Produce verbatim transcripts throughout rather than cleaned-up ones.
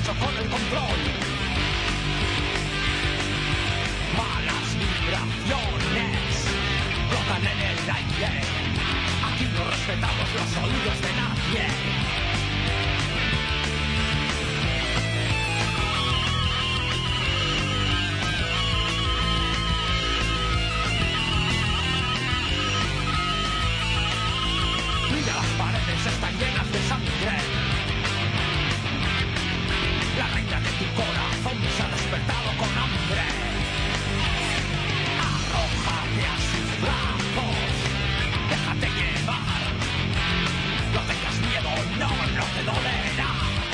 nervioso con el control. Malas vibraciones flotan en el aire. Aquí no respetamos los oídos de nadie. Mira, las paredes están llenas de sangre. La reina de tu corazón se ha despertado con hambre. Arrójate a sus brazos, déjate llevar. No tengas miedo, no, no te dolerá.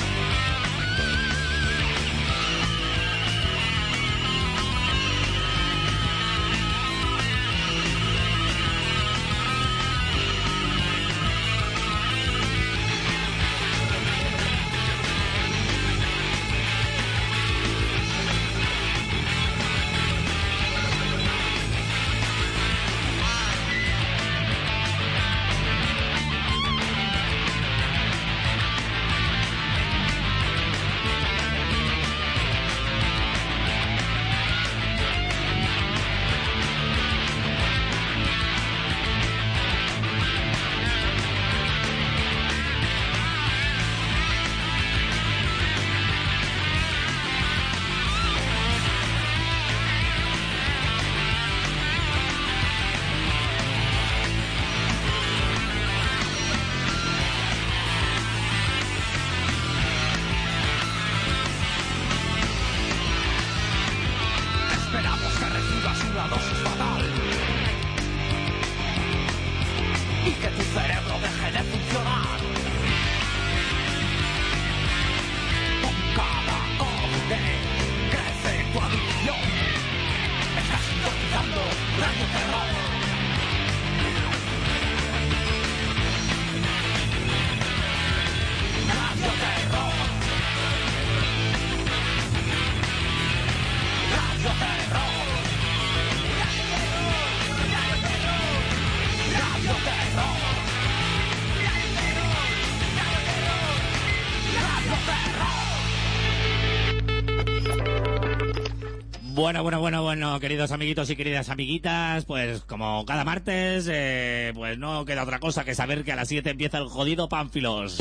Bueno, bueno, bueno, bueno, queridos amiguitos y queridas amiguitas, pues como cada martes, eh, pues no queda otra cosa que saber que a las siete empieza el jodido Pánfilos.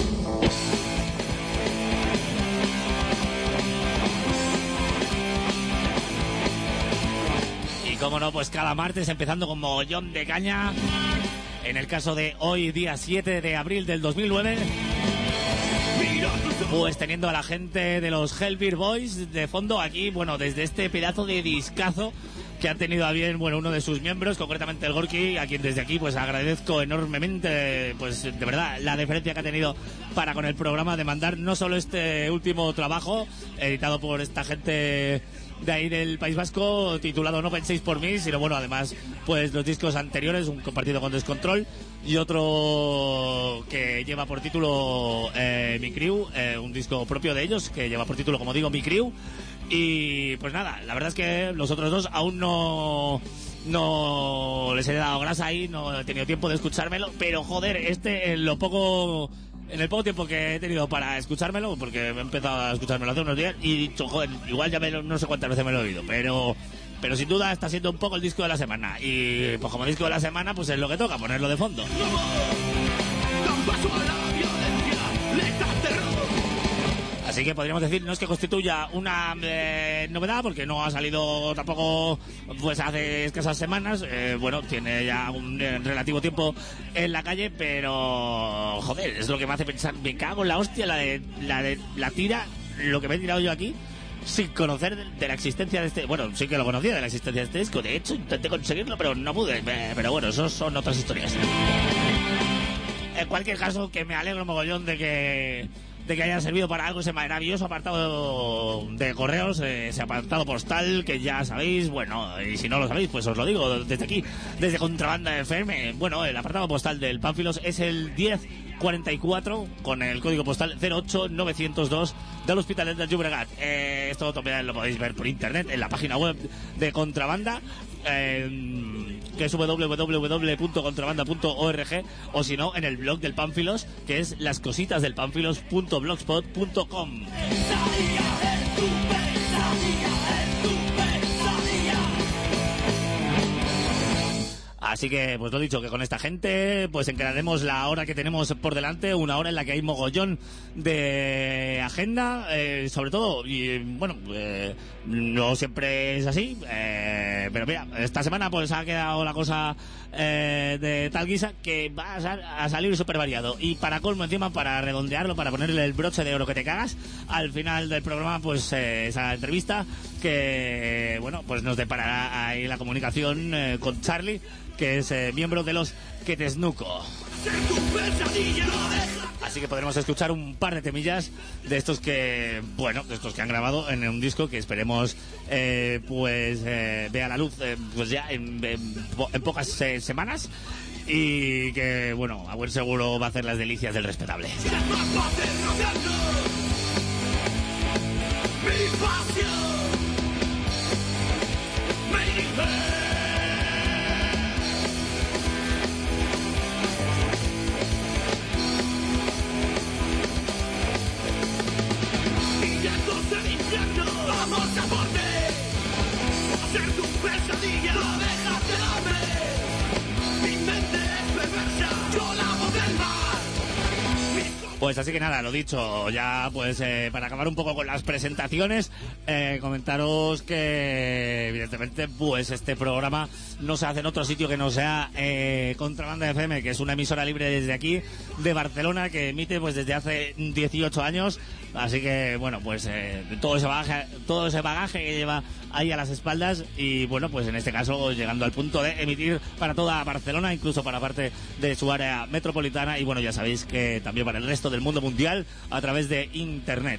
Y como no, pues cada martes empezando con mogollón de caña. En el caso de hoy, día siete de abril del dos mil nueve... pues teniendo a la gente de los Hellbeer Boys de fondo aquí, bueno, desde este pedazo de discazo que ha tenido a bien, bueno, uno de sus miembros, concretamente el Gorky, a quien desde aquí pues agradezco enormemente, pues de verdad, la deferencia que ha tenido para con el programa de mandar no solo este último trabajo, editado por esta gente de ahí del País Vasco, titulado No penséis por mí, sino bueno, además, pues los discos anteriores, un compartido con Descontrol, y otro que lleva por título eh, Mi Crew, eh, un disco propio de ellos que lleva por título, como digo, Mi Crew. Y pues nada, la verdad es que los otros dos aún no no les he dado grasa ahí, no he tenido tiempo de escuchármelo, pero joder, este en lo poco en el poco tiempo que he tenido para escuchármelo, porque he empezado a escuchármelo hace unos días y he dicho, joder, igual ya me lo, no sé cuántas veces me lo he oído, pero pero sin duda está siendo un poco el disco de la semana. Y pues como disco de la semana, pues es lo que toca, ponerlo de fondo. Así que podríamos decir, no es que constituya una eh, novedad, porque no ha salido tampoco pues hace escasas semanas, eh, bueno, tiene ya un eh, relativo tiempo en la calle, pero joder, es lo que me hace pensar, me cago en la hostia, la de la, de, la tira, lo que me he tirado yo aquí, sin conocer de, de la existencia de este... Bueno, sí que lo conocía de la existencia de este disco, de hecho intenté conseguirlo, pero no pude, pero bueno, esos son otras historias. En cualquier caso, que me alegro mogollón de que de que haya servido para algo ese maravilloso apartado de correos, eh, ese apartado postal que ya sabéis, bueno, y si no lo sabéis, pues os lo digo desde aquí, desde Contrabanda F M. Bueno, el apartado postal del Pánfilos es el diez cuarenta y cuatro con el código postal cero ocho novecientos dos del Hospitalet del Llobregat. Eh, esto también lo podéis ver por internet en la página web de Contrabanda, eh, que es doble u doble u doble u punto contrabanda punto org, o si no en el blog del Pánfilos, que es lascositasdelpanfilos punto blogspot punto com. Así que, pues lo dicho, que con esta gente pues encararemos la hora que tenemos por delante, una hora en la que hay mogollón de agenda, eh, sobre todo, y bueno, eh, no siempre es así, eh, pero mira, esta semana pues ha quedado la cosa eh, de tal guisa que va a, sal- a salir súper variado. Y para colmo encima, para redondearlo, para ponerle el broche de oro que te cagas, al final del programa pues eh, esa entrevista que, bueno, pues nos deparará ahí la comunicación eh, con Charlie, que es eh, miembro de los Quetesnuco. Así que podremos escuchar un par de temillas de estos que, bueno, de estos que han grabado en un disco que esperemos eh, pues eh, vea la luz eh, pues ya en, en, en pocas eh, semanas, y que, bueno, a buen seguro va a hacer las delicias del respetable. Vamos a por ti, a ser tu pesadilla, no dejas de darme. Mi mente es perversa, yo la voz del mar. Pues así que nada, lo dicho, ya pues eh, para acabar un poco con las presentaciones, eh, comentaros que evidentemente pues este programa no se hace en otro sitio que no sea eh, Contrabanda F M, que es una emisora libre desde aquí, de Barcelona, que emite pues desde hace dieciocho años. Así que, bueno, pues eh, todo ese bagaje, todo ese bagaje que lleva ahí a las espaldas, y bueno, pues en este caso llegando al punto de emitir para toda Barcelona, incluso para parte de su área metropolitana, y bueno, ya sabéis que también para el resto del mundo mundial a través de internet.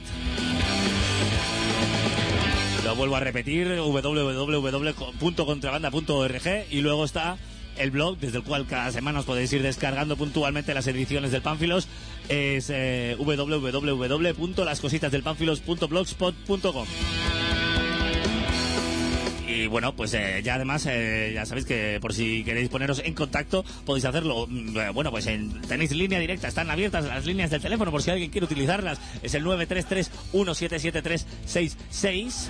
Lo vuelvo a repetir, doble u doble u doble u punto contrabanda punto org, y luego está el blog, desde el cual cada semana os podéis ir descargando puntualmente las ediciones del Pánfilos, es eh, doble u doble u doble u punto las cositas del pánfilos punto blogspot punto com. Y bueno, pues eh, ya además, eh, ya sabéis que por si queréis poneros en contacto, podéis hacerlo. Eh, bueno, pues en, tenéis línea directa, están abiertas las líneas del teléfono por si alguien quiere utilizarlas. Es el nueve tres tres, uno siete siete tres, seis seis.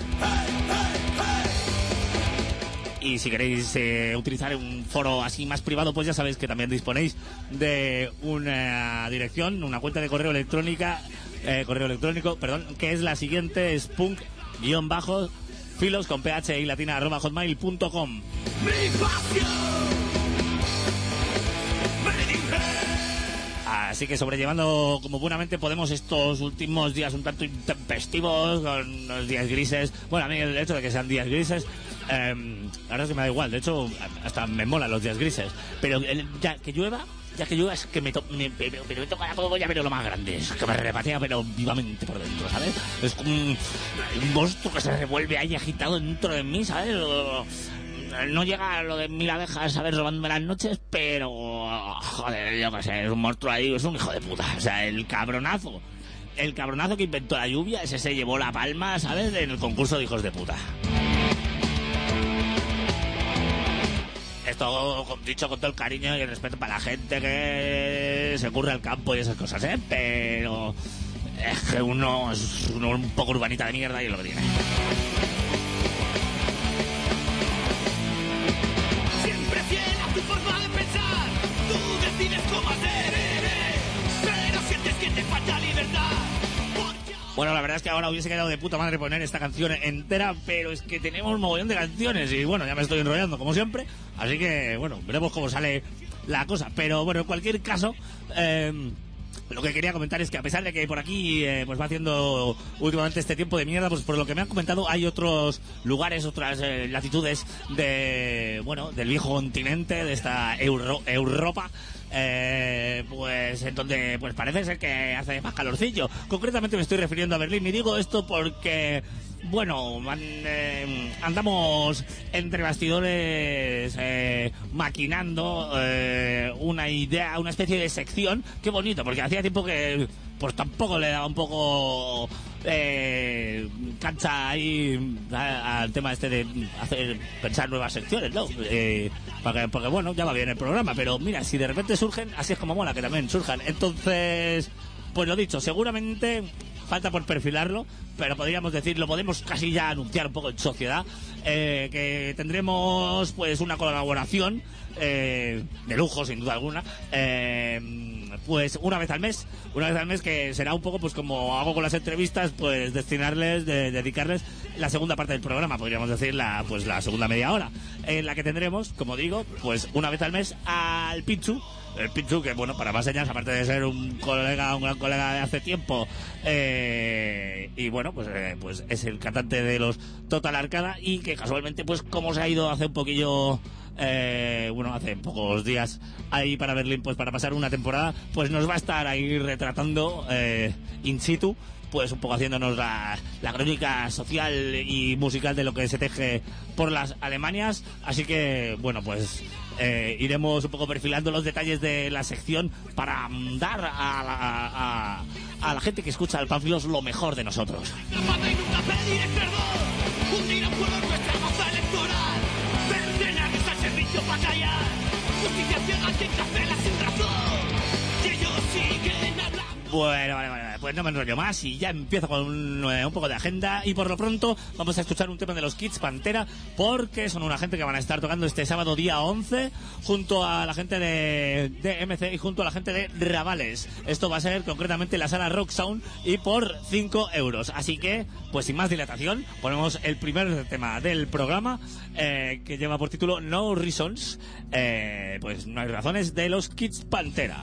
Y si queréis eh, utilizar un foro así más privado, pues ya sabéis que también disponéis de una dirección, una cuenta de correo electrónica, eh, correo electrónico, perdón, que es la siguiente: spunk guión bajo filos con ph y latina arroba hotmail punto com. Así que sobrellevando como buenamente podemos estos últimos días un tanto intempestivos, con los días grises. Bueno, a mí el hecho de que sean días grises, eh, la verdad es que me da igual. De hecho, hasta me molan los días grises. Pero el, ya que llueva, ya que llueva es que me, to me, pero, pero me toca la polla, pero lo más grande. Es que me repatea, pero vivamente por dentro, ¿sabes? Es como un, un monstruo que se revuelve ahí agitado dentro de mí, ¿sabes? O, no llega a lo de mil abejas, ¿sabes? Robándome las noches, pero joder, yo qué sé, es un monstruo ahí, es un hijo de puta. O sea, el cabronazo, el cabronazo que inventó la lluvia, ese se llevó la palma, ¿sabes? En el concurso de hijos de puta. Esto dicho con todo el cariño y el respeto para la gente que se curra al campo y esas cosas, ¿eh? Pero es que uno es uno un poco urbanita de mierda y es lo que tiene. Siempre fiel a tu forma de pensar, tú decides cómo hacer, pero sientes que te falta libertad. Bueno, la verdad es que ahora hubiese quedado de puta madre poner esta canción entera, pero es que tenemos un mogollón de canciones y bueno, ya me estoy enrollando como siempre, así que bueno, veremos cómo sale la cosa. Pero bueno, en cualquier caso, eh, lo que quería comentar es que a pesar de que por aquí eh, pues va haciendo últimamente este tiempo de mierda, pues por lo que me han comentado hay otros lugares, otras eh, latitudes de, bueno, del viejo continente, de esta Euro Europa, Eh, pues en donde pues parece ser que hace más calorcillo. Concretamente me estoy refiriendo a Berlín, y digo esto porque bueno, man, eh, andamos entre bastidores eh, maquinando eh, una idea, una especie de sección. Qué bonito, porque hacía tiempo que pues tampoco le daba un poco eh, cancha ahí al tema este de hacer pensar nuevas secciones, ¿no? Eh, porque, porque bueno, ya va bien el programa, pero mira, si de repente surgen, así es como mola que también surjan. Entonces, pues lo dicho, seguramente falta por perfilarlo, pero podríamos decir, lo podemos casi ya anunciar un poco en sociedad, eh, que tendremos pues una colaboración eh, de lujo, sin duda alguna, eh, pues una vez al mes, una vez al mes que será un poco pues como hago con las entrevistas, pues destinarles, de, dedicarles la segunda parte del programa, podríamos decir la pues la segunda media hora, en la que tendremos, como digo, pues una vez al mes al Pinchu. El Pinchu, que bueno, para más señas, aparte de ser un colega, un gran colega de hace tiempo, eh, y bueno, pues eh, pues es el cantante de los Total Arcada, y que casualmente, pues como se ha ido hace un poquillo, eh, bueno, hace pocos días ahí para Berlín, pues para pasar una temporada, pues nos va a estar ahí retratando eh, in situ, pues un poco haciéndonos la, la crónica social y musical de lo que se teje por las Alemanias. Así que, bueno, pues eh, iremos un poco perfilando los detalles de la sección para dar a la, a, a la gente que escucha el Pánfilos lo mejor de nosotros. Bueno, vale, vale, pues no me enrollo más y ya empiezo con un, eh, un poco de agenda, y por lo pronto vamos a escuchar un tema de los Kids Pantera, porque son una gente que van a estar tocando este sábado día once junto a la gente de, de M C y junto a la gente de Ravales. Esto va a ser concretamente en la sala Rock Sound y por cinco euros. Así que, pues sin más dilatación, ponemos el primer tema del programa, eh, que lleva por título No Reasons, eh, pues no hay razones, de los Kids Pantera.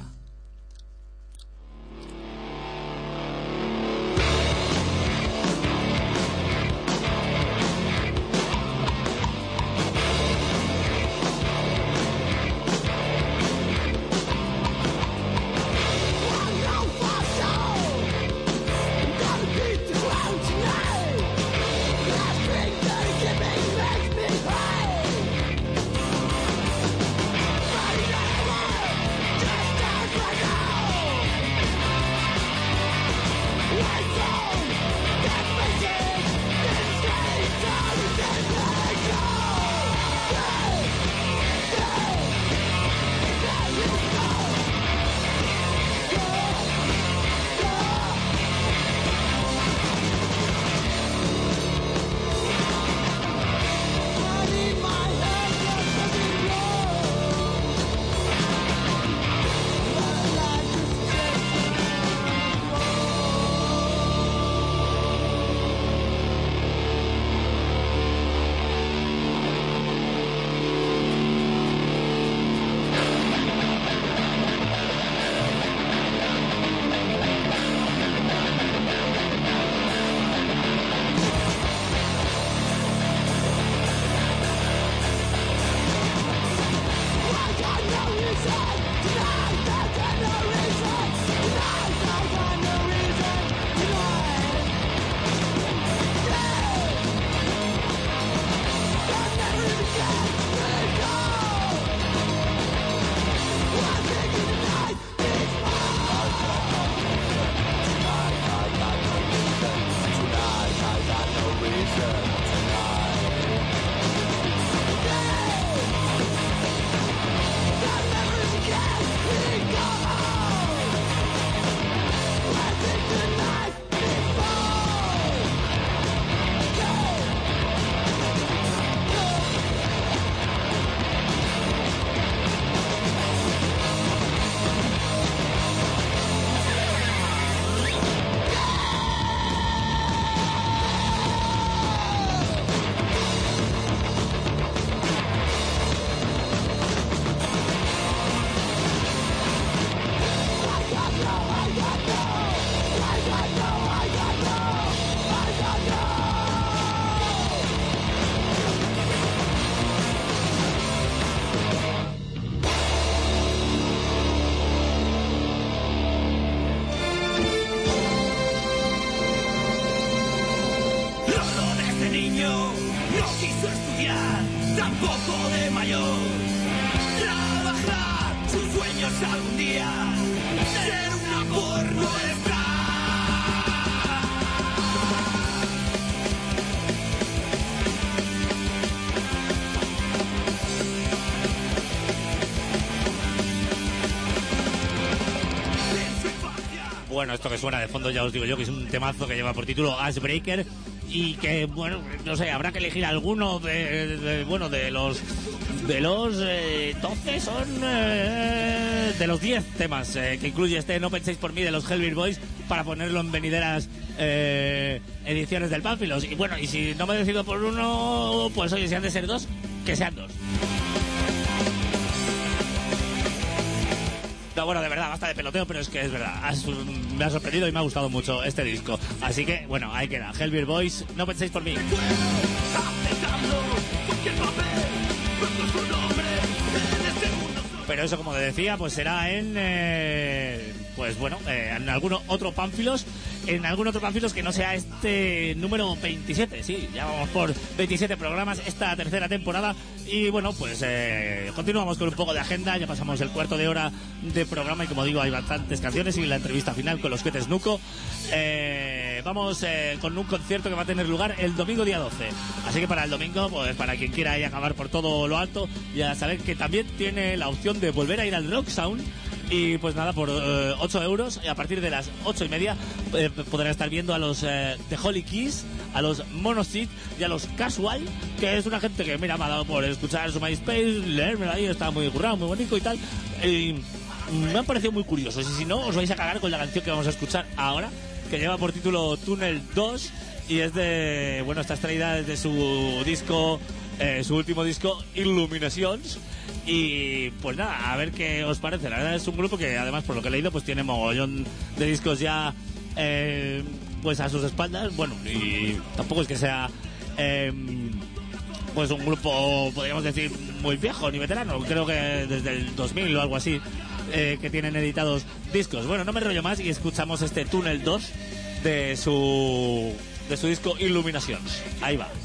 bueno, esto que suena de fondo ya os digo yo que es un temazo que lleva por título Ashbreaker y que, bueno, no sé, habrá que elegir alguno de, de, de bueno, de los de los eh, doce son eh, de los diez temas eh, que incluye este No Penséis por Mí de los Hellbeat Boys para ponerlo en venideras eh, ediciones del Pánfilos. Y bueno, y si no me decido por uno, pues oye, si han de ser dos, que sean dos. No, bueno, de verdad, basta de peloteo, pero es que es verdad. Has, me ha sorprendido y me ha gustado mucho este disco. Así que, bueno, ahí queda. Hellbeat Boys, No Penséis por Mí. Pero eso, como te decía, pues será en... Eh, pues bueno, eh, en algún otro Pánfilos. En algún otro Pánfilos que no sea este número veintisiete. Sí, ya vamos por veintisiete programas esta tercera temporada. Y bueno, pues eh, continuamos con un poco de agenda. Ya pasamos el cuarto de hora de programa y, como digo, hay bastantes canciones y la entrevista final con los Cohetes Nuco. Eh, vamos eh, con un concierto que va a tener lugar el domingo día doce. Así que para el domingo, pues para quien quiera ir a acabar por todo lo alto, ya saber que también tiene la opción de volver a ir al Rock Sound. Y pues nada, por eh, ocho euros, y a partir de las ocho y media eh, podrán estar viendo a los eh, The Holy Keys, a los Monoseed y a los Casual, que es una gente que, mira, me ha dado por escuchar su MySpace, leérmelo ahí, está muy currado, muy bonito y tal. Y me han parecido muy curiosos. Y si no, os vais a cagar con la canción que vamos a escuchar ahora, que lleva por título Tunnel dos, y es de, bueno, está extraída desde su disco, eh, su último disco, Illuminations. Y pues nada, a ver qué os parece. La verdad es un grupo que, además, por lo que he leído, pues tiene mogollón de discos ya eh, pues a sus espaldas. Bueno, y tampoco es que sea eh, pues un grupo, podríamos decir, muy viejo ni veterano. Creo que desde el dos mil o algo así eh, que tienen editados discos. Bueno, no me enrollo más y escuchamos este Tunnel dos de su de su disco Illuminations. Ahí va.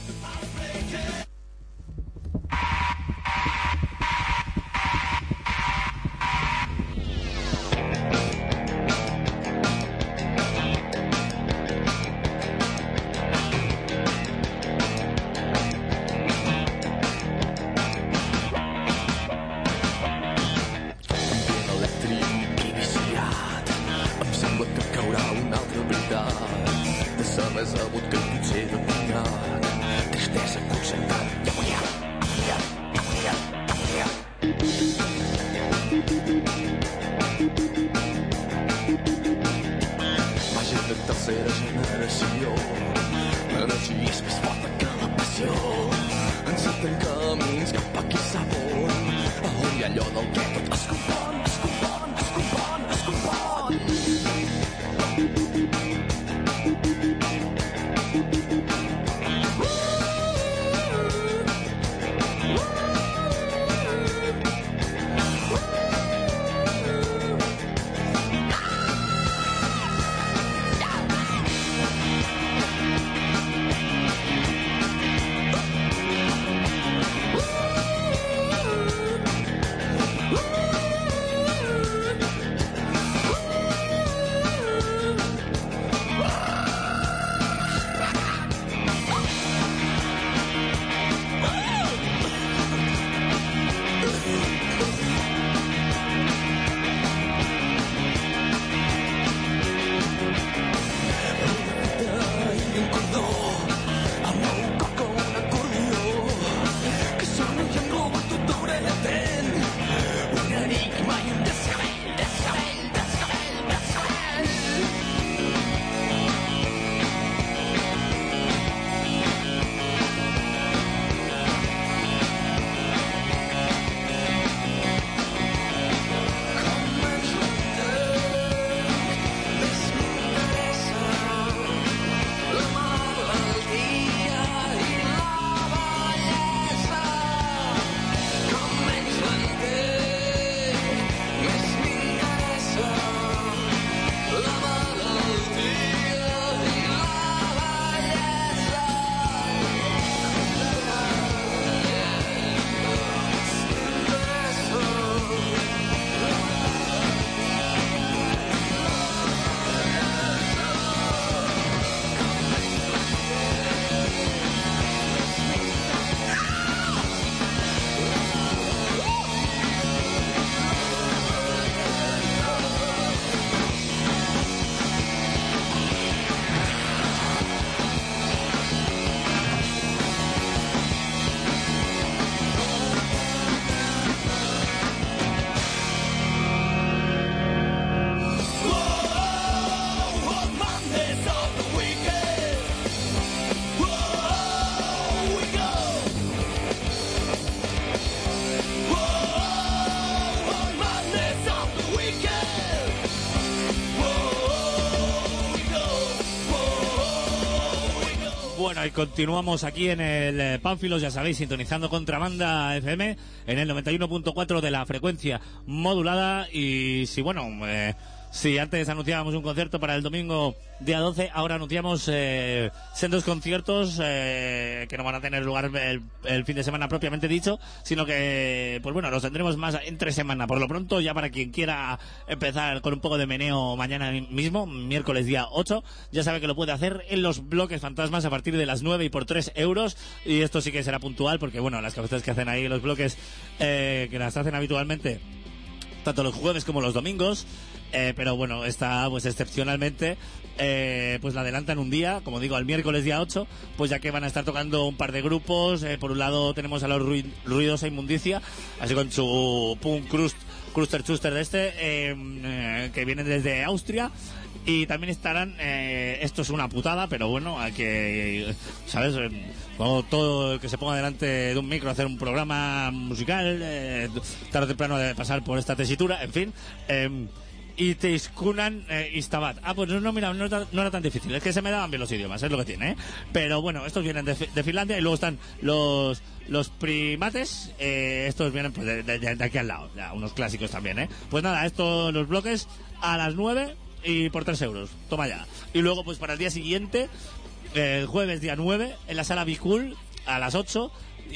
Bueno, y continuamos aquí en el eh, Pánfilos, ya sabéis, sintonizando Contrabanda F M en el noventa y uno punto cuatro de la frecuencia modulada. Y si, bueno, eh, si antes anunciábamos un concierto para el domingo día doce, ahora anunciamos eh, sendos conciertos eh, que no van a tener lugar el, el fin de semana propiamente dicho, sino que, pues bueno, los tendremos más entre semana. Por lo pronto, ya para quien quiera empezar con un poco de meneo mañana mismo, miércoles día ocho, ya sabe que lo puede hacer en los bloques fantasmas a partir de las nueve y por tres euros. Y esto sí que será puntual, porque bueno, las cabezas que hacen ahí los bloques, eh, que las hacen habitualmente tanto los jueves como los domingos, eh, pero bueno, esta pues excepcionalmente eh, pues la adelantan un día, como digo, al miércoles día ocho, pues ya que van a estar tocando un par de grupos. Eh, por un lado tenemos a los Ru- Ruidosa Inmundicia, así con su punk crust, cruster chuster de este, eh, eh, que vienen desde Austria. Y también estarán, eh, esto es una putada, pero bueno, hay que, ¿sabes? Como todo el que se ponga delante de un micro a hacer un programa musical, eh, tarde o temprano debe pasar por esta tesitura, en fin. Eh, y Teiskunan eh, Istabat. Ah, pues no, no, mira, no, no era tan difícil, es que se me daban bien los idiomas, es lo que tiene, ¿eh? Pero bueno, estos vienen de, de Finlandia, y luego están los los primates, eh, estos vienen pues de, de, de aquí al lado, ya, unos clásicos también, ¿eh? Pues nada, estos los bloques a las nueve y por tres euros, toma ya. Y luego pues para el día siguiente, el jueves día nueve, en la sala Bicool a las ocho.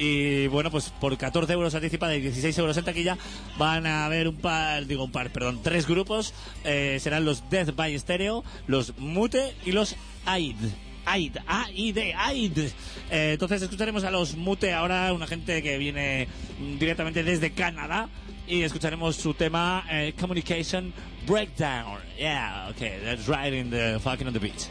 Y bueno, pues por catorce euros anticipada y dieciséis euros en taquilla van a haber un par, digo un par, perdón, tres grupos. Eh, serán los Death by Stereo, los Mute y los Aid. Aid, A I D, Aid. Eh, entonces escucharemos a los Mute ahora, una gente que viene directamente desde Canadá, y escucharemos su tema eh, Communication Breakdown. Yeah, okay, that's right in the fucking on the beat.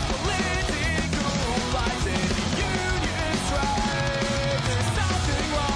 Something wrong.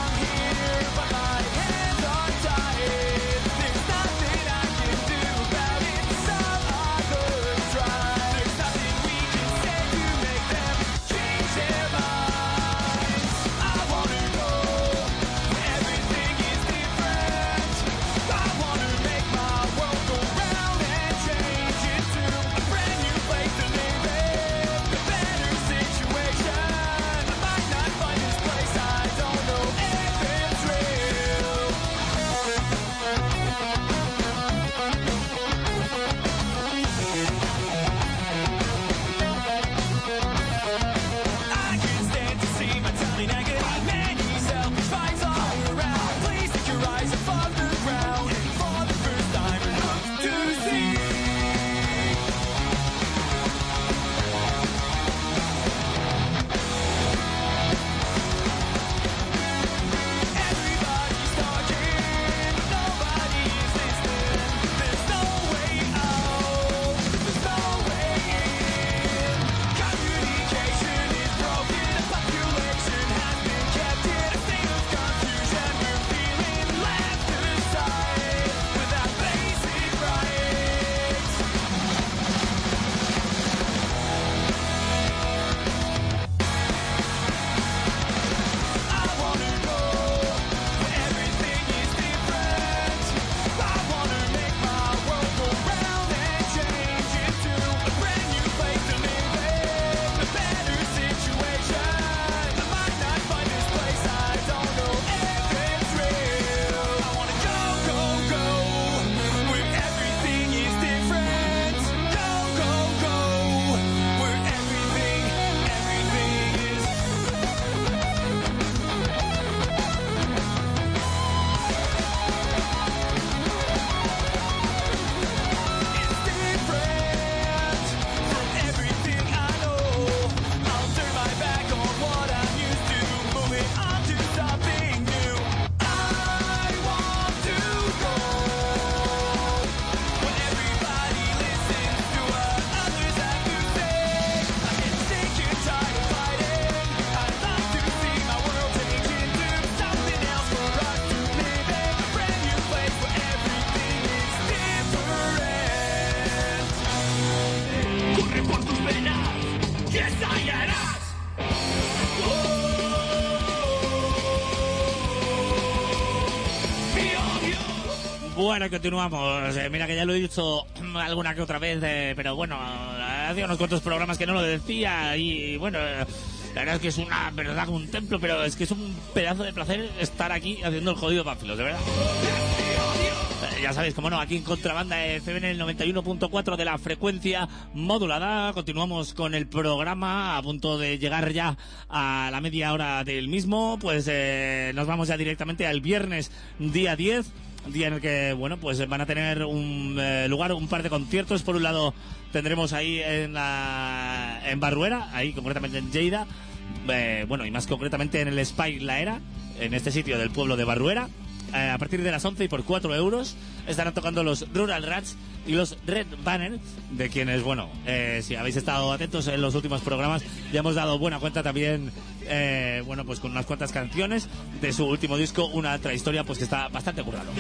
Bueno, continuamos. Eh, mira que ya lo he dicho alguna que otra vez, eh, pero bueno, hace unos cuantos programas que no lo decía y bueno, eh, la verdad es que es una verdad como un templo, pero es que es un pedazo de placer estar aquí haciendo el jodido Pánfilos, de verdad. Eh, ya sabéis, como no, aquí en Contrabanda F M en el noventa y uno punto cuatro de la frecuencia modulada. Continuamos con el programa a punto de llegar ya a la media hora del mismo. Pues eh, nos vamos ya directamente al viernes día diez. Día en el que, bueno, pues van a tener un eh, lugar, un par de conciertos. Por un lado tendremos ahí en la en Barruera, ahí concretamente en Lleida, eh, bueno, y más concretamente en el Spy La Era, en este sitio del pueblo de Barruera, eh, a partir de las once y por cuatro euros estarán tocando los Rural Rats y los Red Banner, de quienes, bueno, eh, si habéis estado atentos en los últimos programas, ya hemos dado buena cuenta también, eh, bueno, pues con unas cuantas canciones de su último disco, Una otra historia, pues que está bastante currado.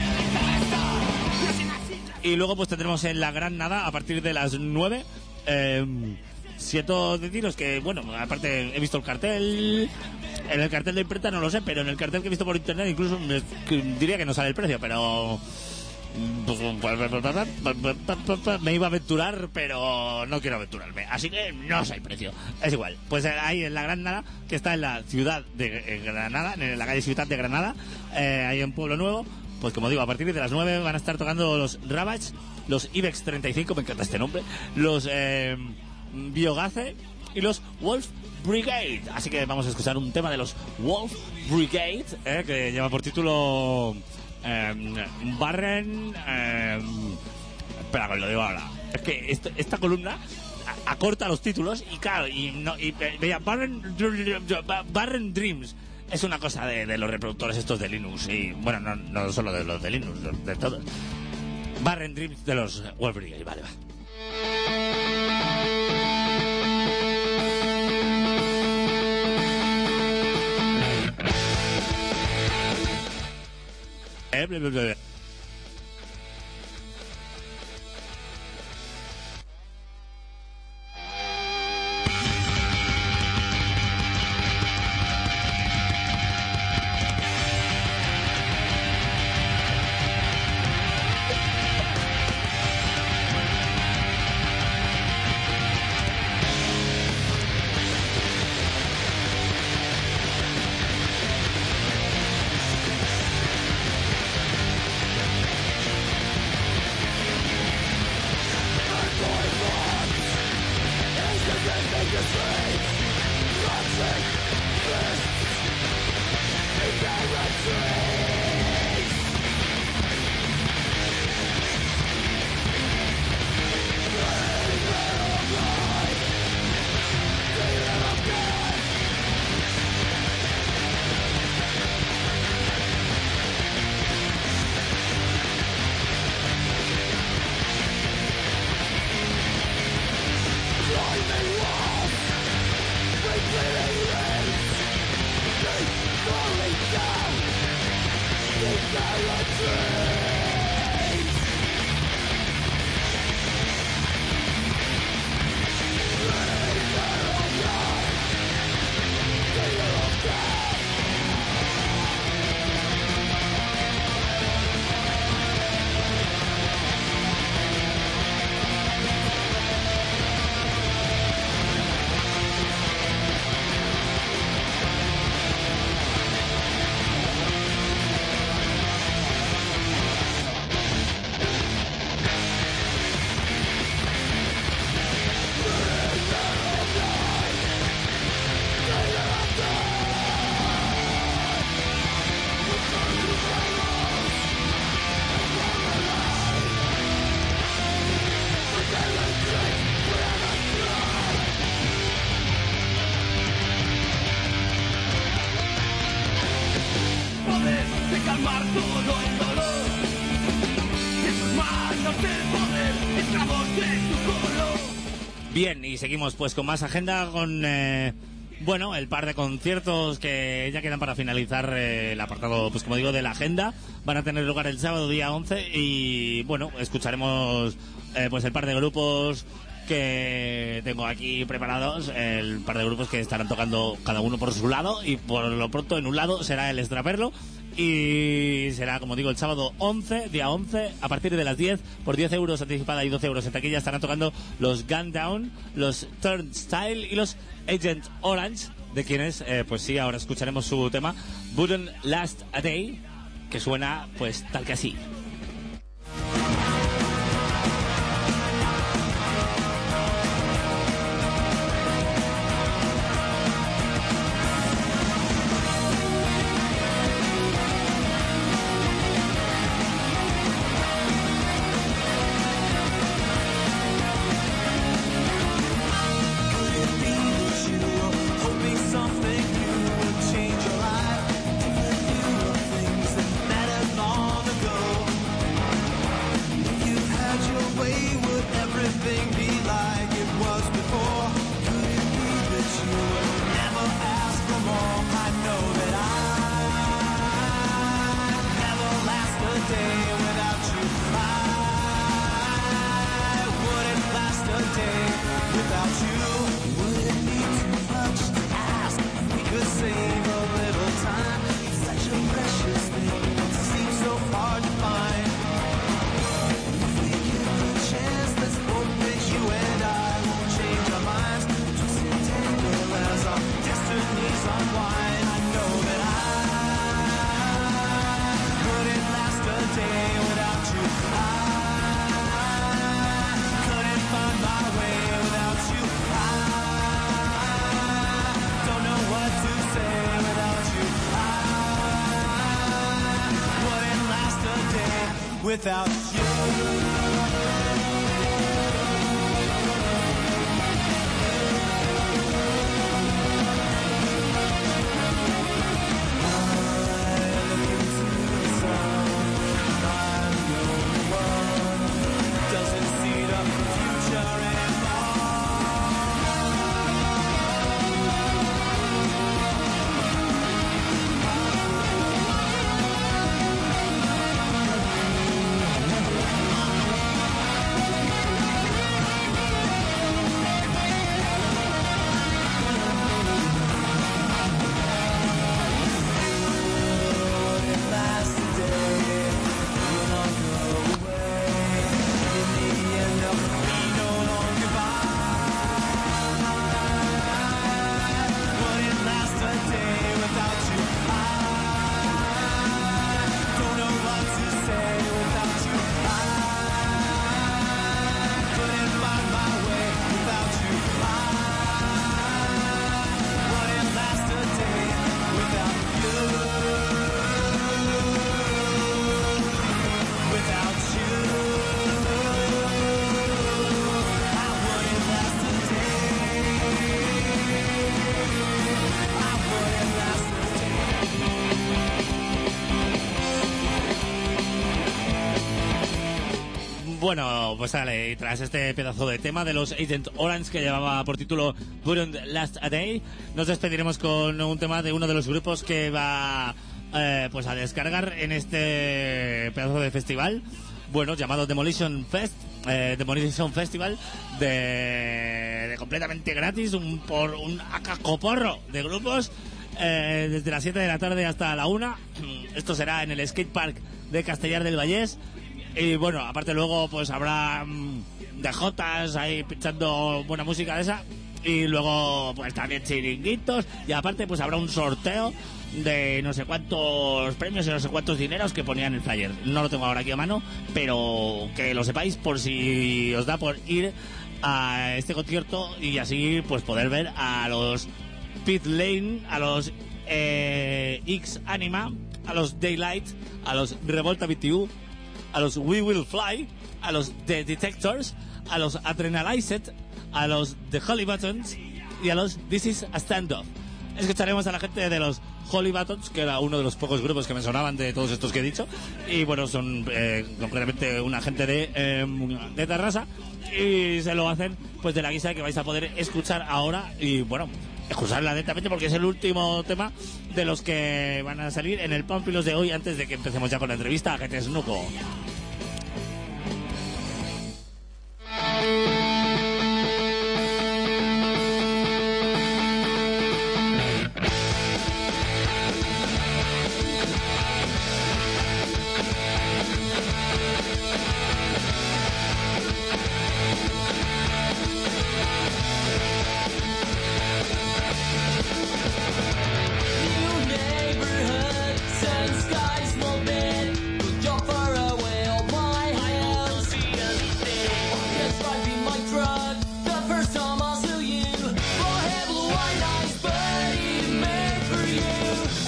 Y luego pues tendremos en la Gran Nada a partir de las nueve, eh, siento deciros que, bueno, aparte he visto el cartel, en el cartel de imprenta no lo sé, pero en el cartel que he visto por internet incluso me, que diría que no sale el precio, pero me iba a aventurar, pero no quiero aventurarme, así que no sé el precio, es igual. Pues ahí en la Gran Nada, que está en la ciudad de Granada, en la calle Ciudad de Granada, eh, ahí en Pueblo Nuevo, pues como digo, a partir de las nueve van a estar tocando los Ravage, los Ibex treinta y cinco, me encanta este nombre, los eh, Biogaze y los Wolf Brigade. Así que vamos a escuchar un tema de los Wolf Brigade, eh, que lleva por título eh, Barren eh, espera que lo digo ahora, es que esto, esta columna acorta los títulos y claro, y, no, y veía Barren, Barren Dreams. Es una cosa de, de los reproductores estos de Linux. Y bueno, no, no solo de los de Linux, de, de todos. Barren Dreams de los Wolf Brigade. Vale, va. Eh, bla, bla, bla. Bien, y seguimos pues con más agenda, con eh, bueno, el par de conciertos que ya quedan para finalizar eh, el apartado, pues como digo, de la agenda. Van a tener lugar el sábado día once y bueno, escucharemos eh, pues el par de grupos que tengo aquí preparados, el par de grupos que estarán tocando cada uno por su lado, y por lo pronto en un lado será el Extraperlo, y será, como digo, el sábado once, día once, a partir de las diez, por diez euros anticipada y doce euros en taquilla, estarán tocando los Gun Down, los Turnstile y los Agent Orange, de quienes, eh, pues sí, ahora escucharemos su tema Wouldn't Last a Day, que suena pues tal que así. Without you. Bueno, pues sale, tras este pedazo de tema de los Agent Orange que llevaba por título Wouldn't Last a Day, nos despediremos con un tema de uno de los grupos que va eh, pues a descargar en este pedazo de festival, bueno, llamado Demolition Fest, eh, Demolition Festival, de, de completamente gratis, un por un acacoporro de grupos, eh, desde las siete de la tarde hasta la una. Esto será en el Skatepark de Castellar del Vallés. Y bueno, aparte luego pues habrá mmm, D Jotas ahí pinchando buena música de esa. Y luego pues también chiringuitos. Y aparte pues habrá un sorteo de no sé cuántos premios y no sé cuántos dineros que ponían en el flyer. No lo tengo ahora aquí a mano, pero que lo sepáis por si os da por ir a este concierto y así pues poder ver a los Pit Lane, a los eh, X Anima, a los Daylight, a los Revolta B T U, a los We Will Fly, a los The Detectors, a los Adrenalized, a los The Holy Buttons y a los This Is a Standoff. Escucharemos a la gente de los Holy Buttons, que era uno de los pocos grupos que me sonaban de todos estos que he dicho, y bueno, son eh, concretamente una gente de, eh, de Tarrasa, y se lo hacen pues de la guisa que vais a poder escuchar ahora, y bueno, escucharla atentamente porque es el último tema de los que van a salir en el Pampilos de hoy, antes de que empecemos ya con la entrevista a Gente Snuco.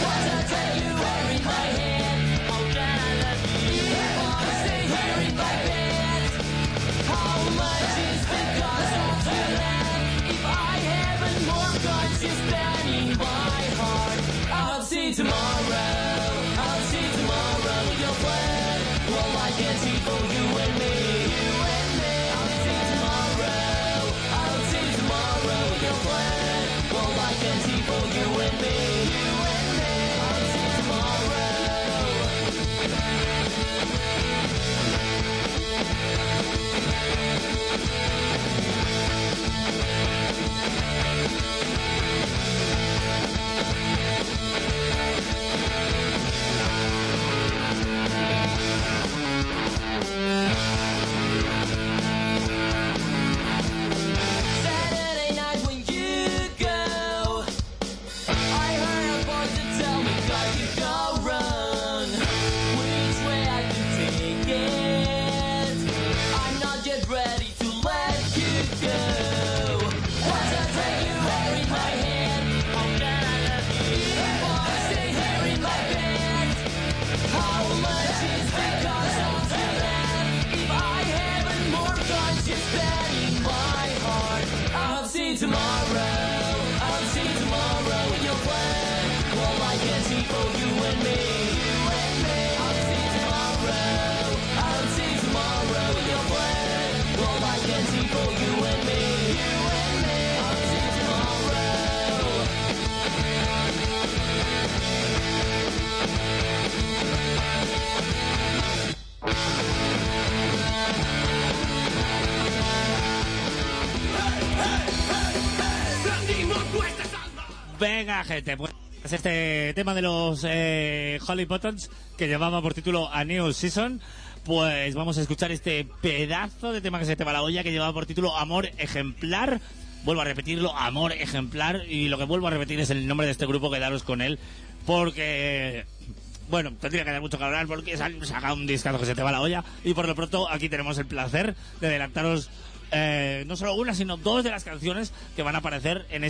Venga, gente, pues este tema de los eh, Holy Buttons, que llevaba por título A New Season, pues vamos a escuchar este pedazo de tema que se te va la olla, que llevaba por título Amor Ejemplar. Vuelvo a repetirlo, Amor Ejemplar, y lo que vuelvo a repetir es el nombre de este grupo, quedaros con él, porque... Bueno, tendría que dar mucho que hablar porque han sacado un discazo que se te va la olla, y por lo pronto aquí tenemos el placer de adelantaros eh, no solo una, sino dos de las canciones que van a aparecer en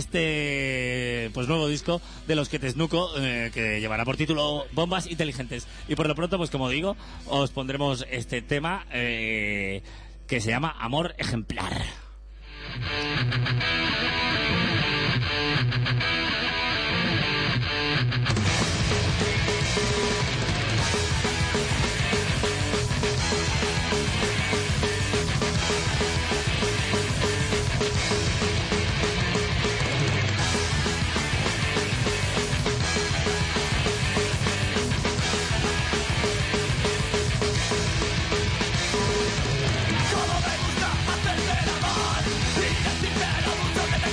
este pues nuevo disco de los que te snuco, eh, que llevará por título Bombas Inteligentes. Y por lo pronto, pues como digo, os pondremos este tema eh, que se llama Amor Ejemplar. Como me gusta hacerte el amor y decirte lo mucho que te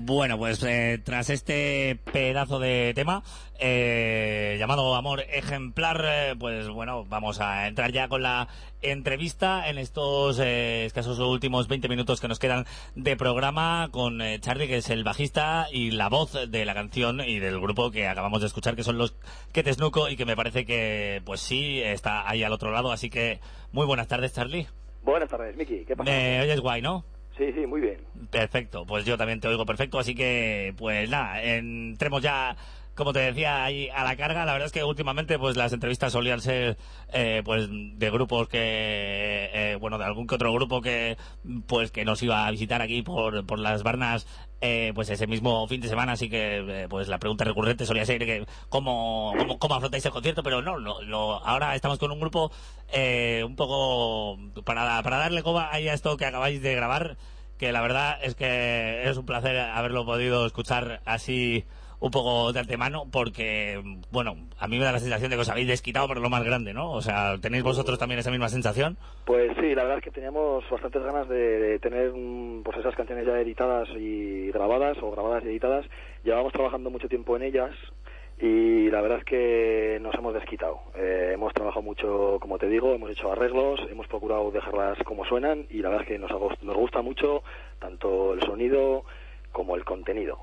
Bueno, pues eh, tras este pedazo de tema eh, llamado Amor Ejemplar, eh, pues bueno, vamos a entrar ya con la entrevista en estos eh, escasos últimos veinte minutos que nos quedan de programa con eh, Charlie, que es el bajista y la voz de la canción y del grupo que acabamos de escuchar, que son los Ketesnuko, y que me parece que pues sí está ahí al otro lado. Así que muy buenas tardes, Charlie. Buenas tardes, Miki. ¿Qué pasa? Me oyes guay, ¿no? Sí, sí, muy bien. Perfecto, pues yo también te oigo perfecto, así que pues nada, entremos ya, como te decía, ahí a la carga. La verdad es que últimamente pues las entrevistas solían ser eh, pues de grupos que, eh, bueno, de algún que otro grupo que pues que nos iba a visitar aquí por, por las Barnas eh, pues ese mismo fin de semana, así que eh, pues la pregunta recurrente solía ser que cómo, cómo, cómo afrontáis el concierto, pero no, no, no ahora estamos con un grupo eh, un poco para, para darle coba ahí a esto que acabáis de grabar, que la verdad es que es un placer haberlo podido escuchar así un poco de antemano, porque, bueno, a mí me da la sensación de que os habéis desquitado por lo más grande, ¿no? O sea, ¿tenéis vosotros también esa misma sensación? Pues sí, la verdad es que teníamos bastantes ganas de, de tener um, pues esas canciones ya editadas y grabadas, o grabadas y editadas. Llevamos trabajando mucho tiempo en ellas y la verdad es que nos hemos desquitado. Eh, hemos trabajado mucho, como te digo, hemos hecho arreglos, hemos procurado dejarlas como suenan, y la verdad es que nos, nos gusta mucho tanto el sonido como el contenido.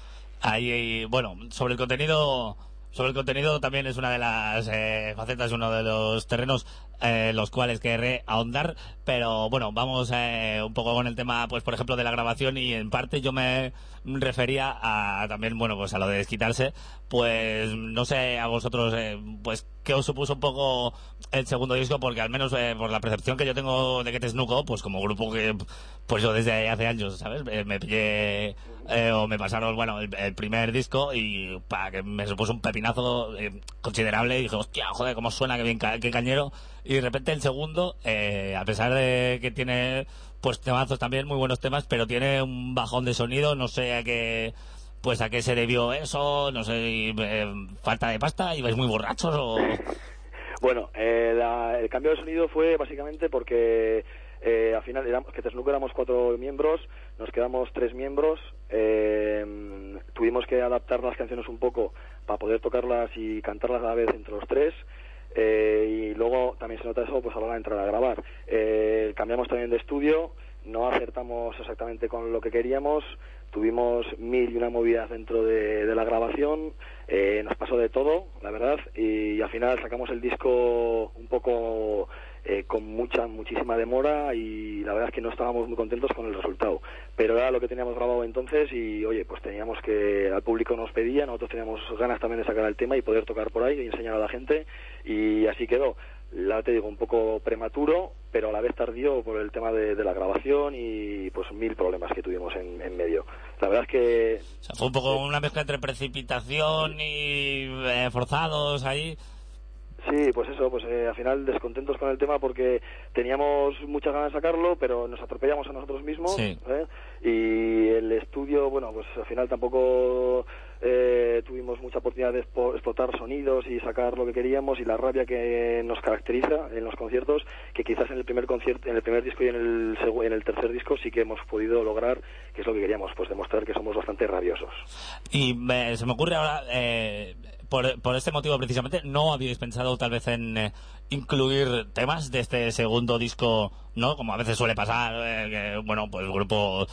Ahí, bueno, sobre el contenido, sobre el contenido también es una de las eh, facetas, uno de los terrenos eh, los cuales querré ahondar, pero bueno, vamos eh, un poco con el tema, pues por ejemplo, de la grabación, y en parte yo me refería a también, bueno, pues a lo de desquitarse. Pues no sé a vosotros, eh, pues qué os supuso un poco el segundo disco, porque al menos eh, por la percepción que yo tengo de Ketesnuko, pues como grupo que pues yo desde hace años, ¿sabes? Eh, me pillé eh, o me pasaron, bueno, el, el primer disco y pa, que me supuso un pepinazo eh, considerable, y dije, hostia, joder, cómo suena, qué bien, qué cañero. Y de repente el segundo, eh, a pesar de que tiene pues temazos también, muy buenos temas, pero tiene un bajón de sonido, no sé a qué, pues a qué se debió eso, no sé, eh, falta de pasta, ibais muy borrachos o... Bueno, eh, la, el cambio de sonido fue básicamente porque eh, al final éramos, Ketesnuko éramos cuatro miembros, nos quedamos tres miembros, eh, tuvimos que adaptar las canciones un poco para poder tocarlas y cantarlas a la vez entre los tres. Eh, y luego también se nota eso pues a la hora de entrar a grabar. Eh, cambiamos también de estudio, no acertamos exactamente con lo que queríamos, tuvimos mil y una movidas dentro de, de la grabación, eh, nos pasó de todo, la verdad, y, y al final sacamos el disco un poco eh, con mucha, muchísima demora, y la verdad es que no estábamos muy contentos con el resultado, pero era lo que teníamos grabado entonces, y oye, pues teníamos que, al público nos pedía, nosotros teníamos ganas también de sacar el tema y poder tocar por ahí y enseñar a la gente, y así quedó. La te digo, un poco prematuro, pero a la vez tardío por el tema de, de la grabación y pues mil problemas que tuvimos en, en medio. La verdad es que... O sea, fue un poco una mezcla entre precipitación y eh, forzados ahí. Sí, pues eso, pues eh, al final descontentos con el tema porque teníamos muchas ganas de sacarlo, pero nos atropellamos a nosotros mismos, sí. ¿eh? Y el estudio, bueno, pues al final tampoco eh, tuvimos mucha oportunidad de explotar sonidos y sacar lo que queríamos, y la rabia que nos caracteriza en los conciertos, que quizás en el primer concierto, en el primer disco y en el en el tercer disco sí que hemos podido lograr, que es lo que queríamos, pues demostrar que somos bastante rabiosos. Y eh, se me ocurre ahora... Eh... Por, por este motivo precisamente, ¿no habíais pensado tal vez en eh, incluir temas de este segundo disco, no? Como a veces suele pasar, eh, que, bueno, pues el grupo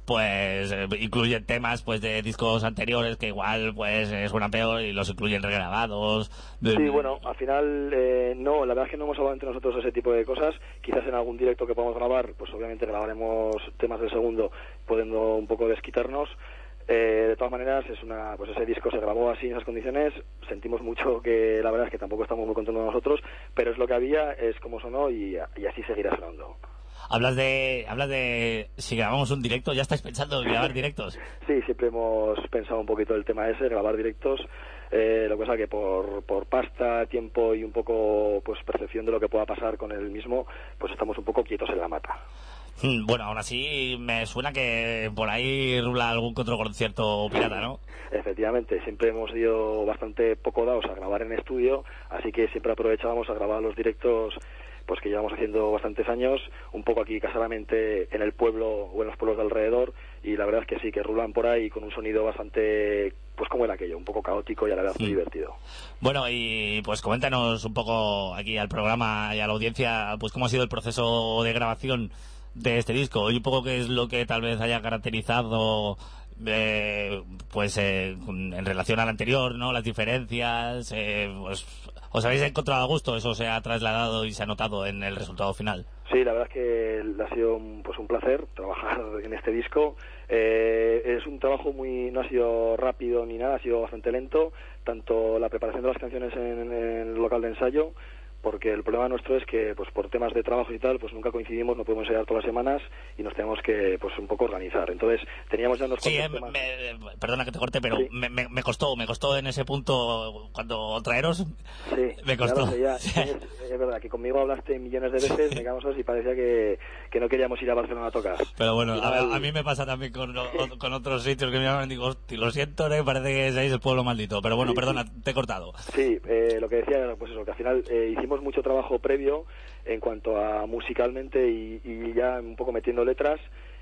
pues eh, incluye temas pues de discos anteriores que igual pues eh, suenan peor y los incluyen regrabados. Sí, bueno, al final eh, no, la verdad es que no hemos hablado entre nosotros ese tipo de cosas. Quizás en algún directo que podamos grabar, pues obviamente grabaremos temas del segundo, pudiendo un poco desquitarnos. Eh, de todas maneras, es una, pues ese disco se grabó así en esas condiciones. Sentimos mucho que la verdad es que tampoco estamos muy contentos nosotros, pero es lo que había, es como sonó y, y así seguirá sonando. Hablas de, hablas de si grabamos un directo, ¿ya estáis pensando en grabar directos? Sí, siempre hemos pensado un poquito el tema ese, grabar directos. Eh, lo que pasa que por, por pasta, tiempo y un poco pues percepción de lo que pueda pasar con el mismo, pues estamos un poco quietos en la mata. Bueno, aún así me suena que por ahí rula algún que otro concierto pirata, ¿no? Efectivamente, siempre hemos sido bastante poco dados a grabar en estudio, así que siempre aprovechábamos a grabar los directos pues que llevamos haciendo bastantes años, un poco aquí caseramente en el pueblo o en los pueblos de alrededor, y la verdad es que sí, que rulan por ahí con un sonido bastante, pues como era aquello, un poco caótico y a la vez muy sí. divertido. Bueno, y pues coméntanos un poco aquí al programa y a la audiencia, pues cómo ha sido el proceso de grabación de este disco, y un poco qué es lo que tal vez haya caracterizado eh, pues eh, en relación al anterior, ¿no? Las diferencias, eh, pues, ¿os habéis encontrado a gusto? ¿Eso se ha trasladado y se ha notado en el resultado final? Sí, la verdad es que ha sido un, pues un placer trabajar en este disco. Eh, es un trabajo muy, no ha sido rápido ni nada, ha sido bastante lento, tanto la preparación de las canciones en, en el local de ensayo, porque el problema nuestro es que pues por temas de trabajo y tal, pues nunca coincidimos, no podemos ensayar todas las semanas y nos tenemos que pues un poco organizar. Entonces teníamos ya unos sí, cuantos eh, temas. Me, perdona que te corte, pero sí. me, me, me costó, me costó en ese punto cuando traeros. Sí, me costó. Sé, ya, es, es verdad que conmigo hablaste millones de veces, sí. me quedamos y parecía que, que no queríamos ir a Barcelona a tocar. Pero bueno, a, a mí me pasa también con, con otros sitios que me llaman y digo, hostia, lo siento, ¿eh? Parece que seáis el pueblo maldito. Pero bueno, sí, perdona, sí. te he cortado. Sí, eh, lo que decía era pues eso, que al final eh, hicimos mucho trabajo previo en cuanto a musicalmente y, y ya un poco metiendo letras.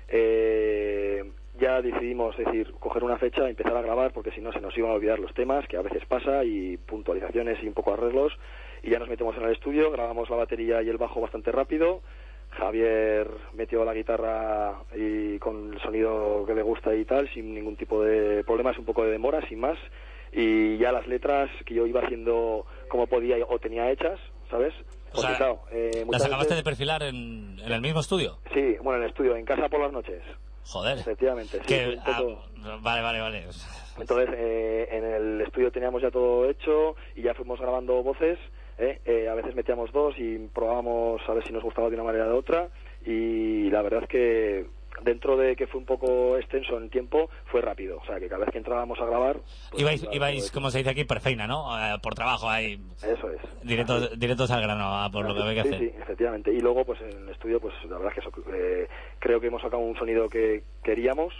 Eh, ya decidimos, es decir, coger una fecha, empezar a grabar, porque si no se nos iban a olvidar los temas, que a veces pasa, y puntualizaciones y un poco arreglos, y ya nos metemos en el estudio, grabamos la batería y el bajo bastante rápido. Javier metió la guitarra y con el sonido que le gusta y tal, sin ningún tipo de problemas, un poco de demora, sin más, y ya las letras que yo iba haciendo como podía o tenía hechas, ¿sabes? O sea, claro, eh, ¿las acabaste veces... de perfilar en, en el mismo estudio? Sí, bueno, en el estudio, en casa por las noches. Joder. Efectivamente, sí. Que, poco... ah, vale, vale, vale. Entonces, eh, en el estudio teníamos ya todo hecho y ya fuimos grabando voces. ¿eh? Eh, a veces metíamos dos y probábamos a ver si nos gustaba de una manera o de otra. Y la verdad es que dentro de que fue un poco extenso en tiempo, fue rápido. O sea, que cada vez que entrábamos a grabar... Pues, ibais, ibais como se dice aquí, per feina, ¿no? Eh, por trabajo ahí. Eso es. Directos, sí. directos al grano, por Así, lo que hay que sí, hacer. Sí, efectivamente. Y luego, pues en el estudio, pues la verdad es que eso, eh, creo que hemos sacado un sonido que queríamos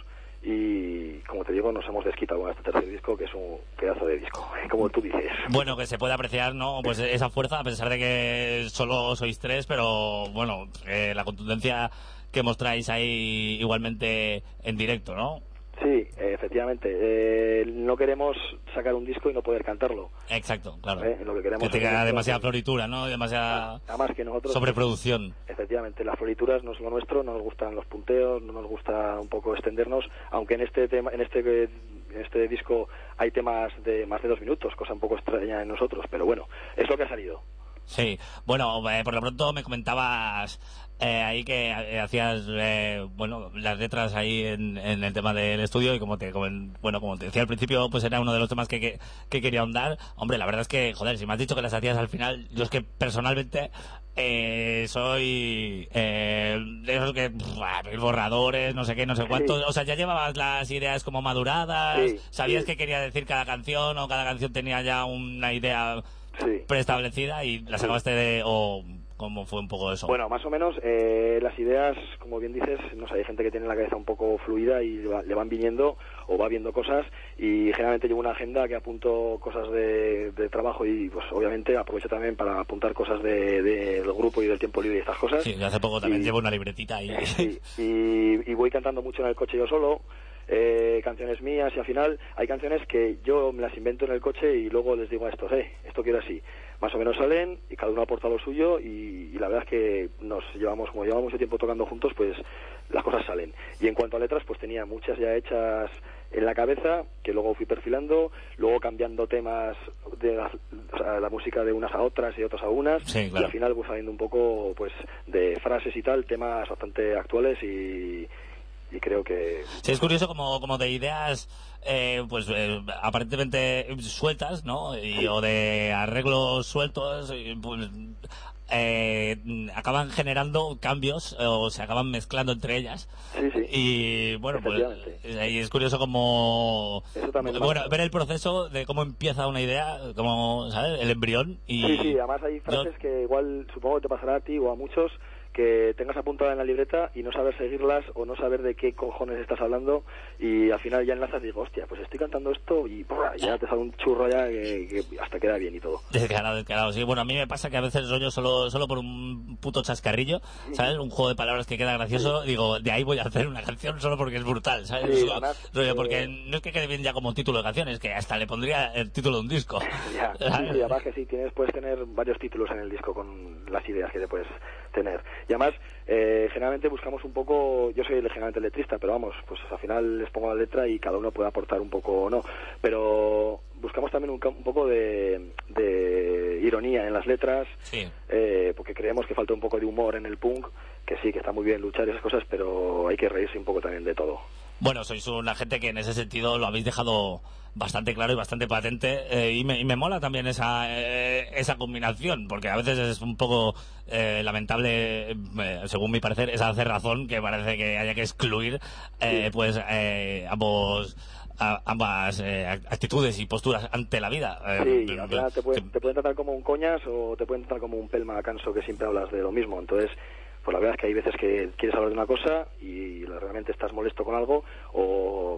y, como te digo, nos hemos desquitado con este tercer disco, que es un pedazo de disco, como tú dices. Bueno, que se puede apreciar, ¿no? Pues esa fuerza, a pesar de que solo sois tres, pero bueno, eh, la contundencia que mostráis ahí igualmente en directo, ¿no? Sí, efectivamente. Eh, no queremos sacar un disco y no poder cantarlo. Exacto, claro. ¿Eh? Lo que queremos que tenga es demasiada que... floritura, ¿no? Demasiada Además que nosotros, sobreproducción. Efectivamente, las florituras no es lo nuestro, no nos gustan los punteos, no nos gusta un poco extendernos, aunque en este tema, en este en este disco hay temas de más de dos minutos, cosa un poco extraña en nosotros, pero bueno, es lo que ha salido. Sí, bueno, eh, por lo pronto me comentabas eh, ahí que eh, hacías eh, bueno las letras ahí en, en el tema del estudio y como te como, bueno como te decía al principio, pues era uno de los temas que, que, que quería ahondar. Hombre, la verdad es que, joder, si me has dicho que las hacías al final, yo es que personalmente eh, soy eh, de esos que pff, borradores, no sé qué, no sé cuántos, sí. O sea, ya llevabas las ideas como maduradas, sí, sabías sí. qué quería decir cada canción o cada canción tenía ya una idea sí. preestablecida y las acabaste de... o ¿cómo fue un poco eso? Bueno, más o menos eh, las ideas, como bien dices, no sé, hay gente que tiene la cabeza un poco fluida y va, le van viniendo o va viendo cosas y generalmente llevo una agenda que apunto cosas de, de trabajo y pues obviamente aprovecho también para apuntar cosas de, de, del grupo y del tiempo libre y estas cosas. Sí, hace poco también y, llevo una libretita y... Sí, y, y voy cantando mucho en el coche yo solo. Eh, canciones mías y al final hay canciones que yo me las invento en el coche y luego les digo a estos, eh, esto quiero así. Más o menos salen y cada uno aporta lo suyo y, y la verdad es que nos llevamos, como llevamos mucho tiempo tocando juntos, pues las cosas salen. Y en cuanto a letras, pues tenía muchas ya hechas en la cabeza, que luego fui perfilando, luego cambiando temas de la, o sea, la música de unas a otras y otras a unas, sí, claro. Y al final pues saliendo un poco pues de frases y tal, temas bastante actuales y... y creo que... Sí, es curioso como, como de ideas eh, pues eh, aparentemente sueltas, ¿no? Y, sí. O de arreglos sueltos, y, pues, eh, acaban generando cambios o se acaban mezclando entre ellas. Sí, sí. Y bueno, pues y es curioso como... Bueno, ver el proceso de cómo empieza una idea, como, ¿sabes? El embrión y... Sí, sí, además hay frases yo... que igual supongo que te pasará a ti o a muchos que tengas apuntada en la libreta y no saber seguirlas o no saber de qué cojones estás hablando y al final ya enlazas y digo, hostia, pues estoy cantando esto y ¡brr! Ya te sale un churro ya que, que hasta queda bien y todo. Descarado, descarado, sí. Bueno, a mí me pasa que a veces rollo solo, solo por un puto chascarrillo, ¿sabes? Un juego de palabras que queda gracioso, digo, de ahí voy a hacer una canción solo porque es brutal, ¿sabes? Sí, Rollo, además, rollo, eh, porque no es que quede bien ya como título de canción, es que hasta le pondría el título de un disco. Ya, sí, sí, además que sí, tienes, puedes tener varios títulos en el disco con las ideas que te puedes tener. Y además, eh, generalmente buscamos un poco, yo soy generalmente letrista, pero vamos, pues al final les pongo la letra y cada uno puede aportar un poco o no, pero buscamos también un, un poco de, de ironía en las letras, sí. eh, porque creemos que falta un poco de humor en el punk, que sí, que está muy bien luchar y esas cosas, pero hay que reírse un poco también de todo. Bueno, sois una gente que en ese sentido lo habéis dejado bastante claro y bastante patente, eh, y, me, y me mola también esa eh, esa combinación, porque a veces es un poco eh, lamentable, eh, según mi parecer, esa cerrazón que parece que haya que excluir eh, Sí. pues eh, ambos a, ambas eh, actitudes y posturas ante la vida. Eh, Sí, al final te pueden, te pueden tratar como un coñas o te pueden tratar como un pelma canso que siempre hablas de lo mismo, entonces pues la verdad es que hay veces que quieres hablar de una cosa y realmente estás molesto con algo o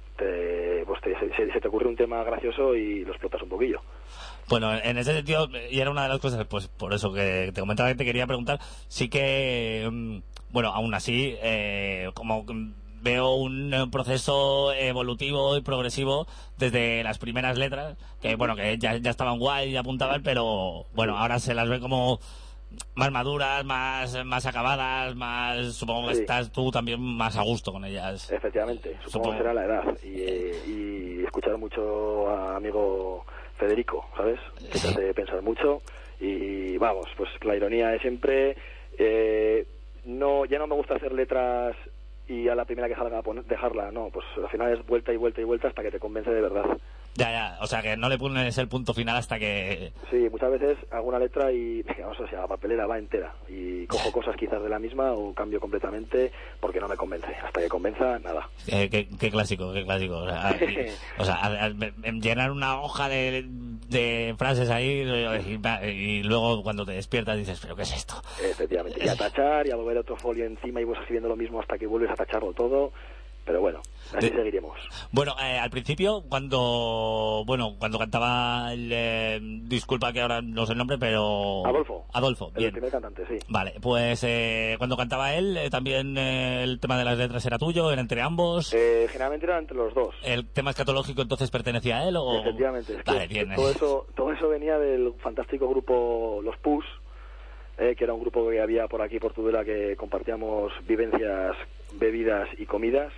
te, pues te, se, se te ocurre un tema gracioso y lo explotas un poquillo. Bueno, en ese sentido, y era una de las cosas, pues por eso que te comentaba que te quería preguntar, sí que, bueno, aún así, eh, como veo un proceso evolutivo y progresivo desde las primeras letras, que bueno, que ya, ya estaban guay y apuntaban, pero bueno, ahora se las ve como más maduras, más más acabadas, más, supongo que Sí. estás tú también más a gusto con ellas. Efectivamente, supongo, Supongo. que será la edad y, y he escuchado mucho a amigo Federico, ¿sabes? Que te Sí. hace pensar mucho y vamos, pues la ironía de siempre. Eh, no, ya no me gusta hacer letras y a la primera que salga poner, dejarla, no, pues al final es vuelta y vuelta y vuelta hasta que te convence de verdad. Ya, ya, o sea que no le pones el punto final hasta que... Sí, muchas veces hago una letra y, vamos, o sea, la papelera va entera y cojo cosas quizás de la misma o cambio completamente porque no me convence. Hasta que convenza, nada. Eh, qué, qué clásico, qué clásico. O sea, y- o sea, a- a- a- llenar una hoja de, de frases ahí y, y luego cuando te despiertas dices, ¿pero qué es esto? Efectivamente, y a tachar y a volver otro folio encima y vas escribiendo lo mismo hasta que vuelves a tacharlo todo. Pero bueno, así De- seguiremos. Bueno, eh, al principio, cuando bueno cuando cantaba el... eh, disculpa que ahora no sé el nombre, pero... Adolfo. Adolfo, El bien. primer cantante, sí. Vale, pues eh, cuando cantaba él, eh, también eh, el tema de las letras era tuyo, era entre ambos. Eh, generalmente eran entre los dos. ¿El tema escatológico entonces pertenecía a él o...? Efectivamente, es que Vale, bien. todo eso, todo eso venía del fantástico grupo Los Pus, eh, que era un grupo que había por aquí, por Tudela, que compartíamos vivencias, bebidas y comidas,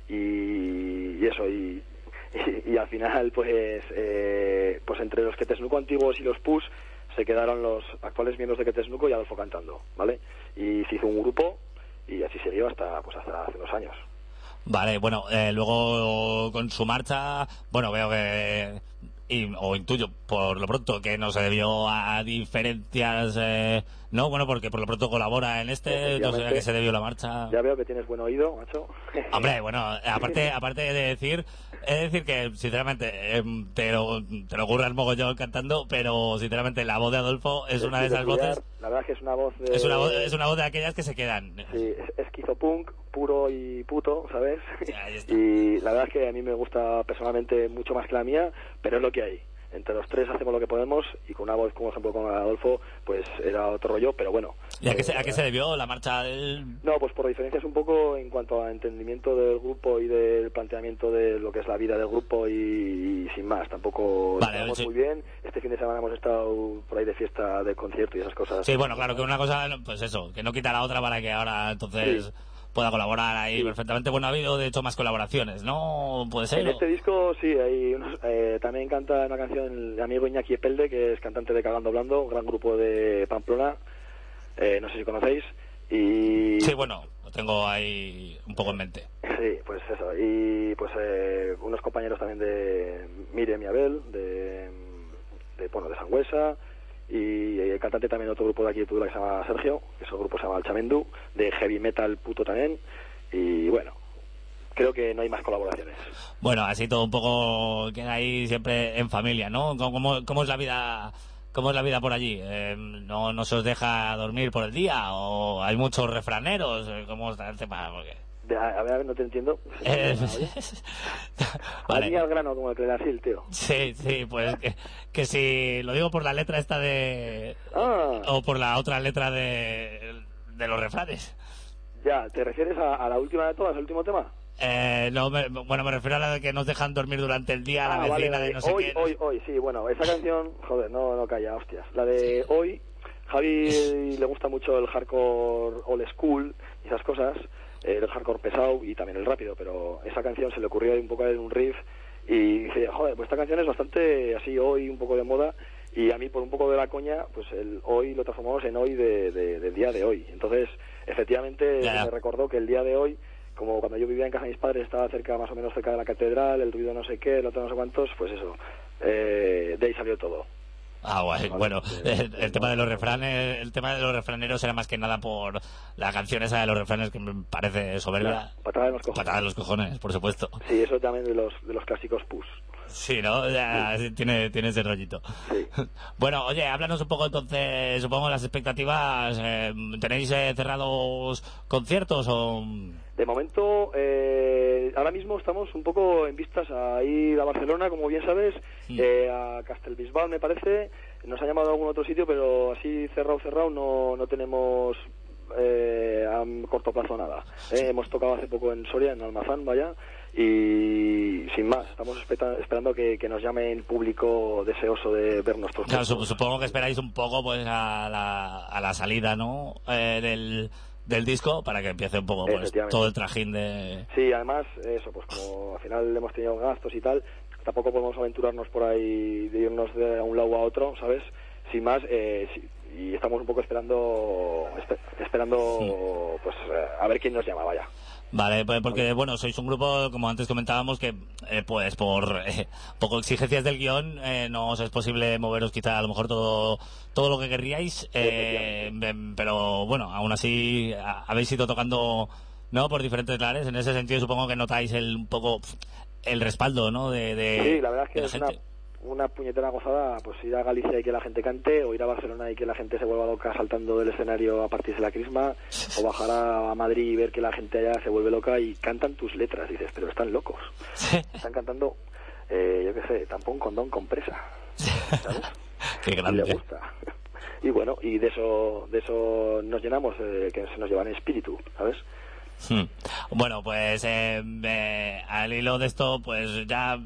y, y eso, y, y, y al final, pues, eh, pues entre los Ketesnuco antiguos y los Pus se quedaron los actuales miembros de Ketesnuco y Adolfo cantando, ¿vale? Y se hizo un grupo y así siguió hasta, pues, hasta hace unos años. Vale, bueno, eh, luego con su marcha, bueno, veo que, y, o intuyo por lo pronto que no se debió a diferencias, eh, no, bueno, porque por lo pronto colabora en este, no sé a qué se debió la marcha. Ya veo que tienes buen oído, macho. Hombre, bueno, aparte aparte de decir, es decir que sinceramente eh, te lo te lo curras mogollón cantando, pero sinceramente la voz de Adolfo es una de esas voces, La verdad es que es una voz de... es una voz, es una voz de aquellas que se quedan. Sí, es esquizopunk, puro y puto, ¿sabes? Ya, ahí está. Y la verdad es que a mí me gusta personalmente mucho más que la mía, pero es lo que hay. Entre los tres hacemos lo que podemos y con una voz, como ejemplo con Adolfo, pues era otro rollo, pero bueno. ¿Y a qué, eh, se, a qué se debió la marcha del...? No, pues por diferencias un poco en cuanto a entendimiento del grupo y del planteamiento de lo que es la vida del grupo y, y sin más. Tampoco Vale, estamos sí. muy bien. Este fin de semana hemos estado por ahí de fiesta de concierto y esas cosas. Sí, bueno, claro, que una cosa, pues eso, que no quita la otra para que ahora entonces Sí. pueda colaborar ahí Sí. perfectamente. Bueno, ha habido de hecho más colaboraciones, ¿no? Puede ser. En este disco sí, hay unos, eh, también canta una canción el amigo Iñaki Epelde, que es cantante de Cagando Hablando, un gran grupo de Pamplona, eh, no sé si conocéis, y... Sí, bueno, lo tengo ahí un poco en mente. Sí, pues eso, y pues eh, unos compañeros también de Miriam y Abel, de, de, bueno, de Sangüesa, y el cantante también de otro grupo de aquí de Tudela que se llama Sergio, que ese grupo se llama El Chamendú, de heavy metal puto también, y bueno, creo que no hay más colaboraciones. Bueno, así todo un poco queda ahí siempre en familia, ¿no? ¿Cómo, cómo es la vida ¿Cómo es la vida por allí? Eh, ¿no, ¿No se os deja dormir por el día? ¿O hay muchos refraneros? ¿Cómo está el tema? Porque... A ver, a ver, no te entiendo. Eh, vale. Allí al grano, como el Credasil, tío. Sí, sí, pues que, que si lo digo por la letra esta de... Ah. O por la otra letra de, de los refranes. Ya, ¿te refieres a, a la última de todas, el último tema? Eh, no, me, bueno, me refiero a la de que nos dejan dormir durante el día, a la ah, vecina vale, de no sé hoy, qué. Hoy, hoy, sí, bueno, esa canción, joder, no, no calla, hostias. La de Sí. hoy, Javi le gusta mucho el hardcore old school y esas cosas, el hardcore pesado y también el rápido, pero esa canción se le ocurrió un poco en un riff y dice, joder, pues esta canción es bastante así hoy, un poco de moda, y a mí por un poco de la coña, pues el hoy lo transformamos en hoy de, de, del día de hoy. Entonces, efectivamente, ya, ya. me recordó que el día de hoy, como cuando yo vivía en casa de mis padres, estaba cerca, más o menos cerca de la catedral, el ruido no sé qué, el otro no sé cuántos, pues eso, eh, de ahí salió todo. Ah, guay. Vale, Bueno, eh, el, el tema de los refranes, el tema de los refraneros era más que nada por la canción esa de los refranes que me parece soberbia. La patada de los cojones. Patada de los cojones, por supuesto. Sí, eso también de los de los clásicos pus. Sí, ¿no? Ya, sí, tiene, tiene ese rollito. Sí. Bueno, oye, háblanos un poco entonces, supongo las expectativas. Eh, ¿Tenéis eh, cerrados conciertos o...? De momento, eh, ahora mismo estamos un poco en vistas a ir a Barcelona, como bien sabes, Mm. eh, a Castelbisbal, me parece. Nos ha llamado a algún otro sitio, pero así cerrado, cerrado, no, no tenemos eh, a corto plazo nada. Eh, hemos tocado hace poco en Soria, en Almazán, vaya, y sin más, estamos espeta- esperando que, que nos llame el público deseoso de ver nuestros Claro, conciertos. sup- supongo que esperáis un poco pues a la, a la salida, ¿no? Eh, del, del disco para que empiece un poco pues Efectivamente. todo el trajín de... Sí, además, eso, pues como al final hemos tenido gastos y tal, tampoco podemos aventurarnos por ahí de irnos de un lado a otro, ¿sabes? Sin más, eh, sí, y estamos un poco esperando, espe- esperando, pues eh, a ver quién nos llama, vaya. Vale, pues porque, bueno, sois un grupo, como antes comentábamos, que eh, pues por eh, poco exigencias del guión eh, no os es posible moveros quizá a lo mejor todo todo lo que querríais, eh, em, pero bueno, aún así a- habéis ido tocando, ¿no?, por diferentes lares. En ese sentido supongo que notáis el, un poco el respaldo, ¿no?, de, de Sí, la verdad es que de la es una, gente. una puñetera gozada, pues ir a Galicia y que la gente cante, o ir a Barcelona y que la gente se vuelva loca saltando del escenario a partir de la crisma, o bajar a, a Madrid y ver que la gente allá se vuelve loca y cantan tus letras, dices, pero están locos. Están cantando, eh, yo qué sé, tampón, condón, compresa, ¿sabes? Qué Y grande. le gusta. Y bueno, y de eso de eso nos llenamos, eh, que se nos lleva en espíritu, ¿sabes? Hmm. Bueno, pues eh, eh, al hilo de esto, pues ya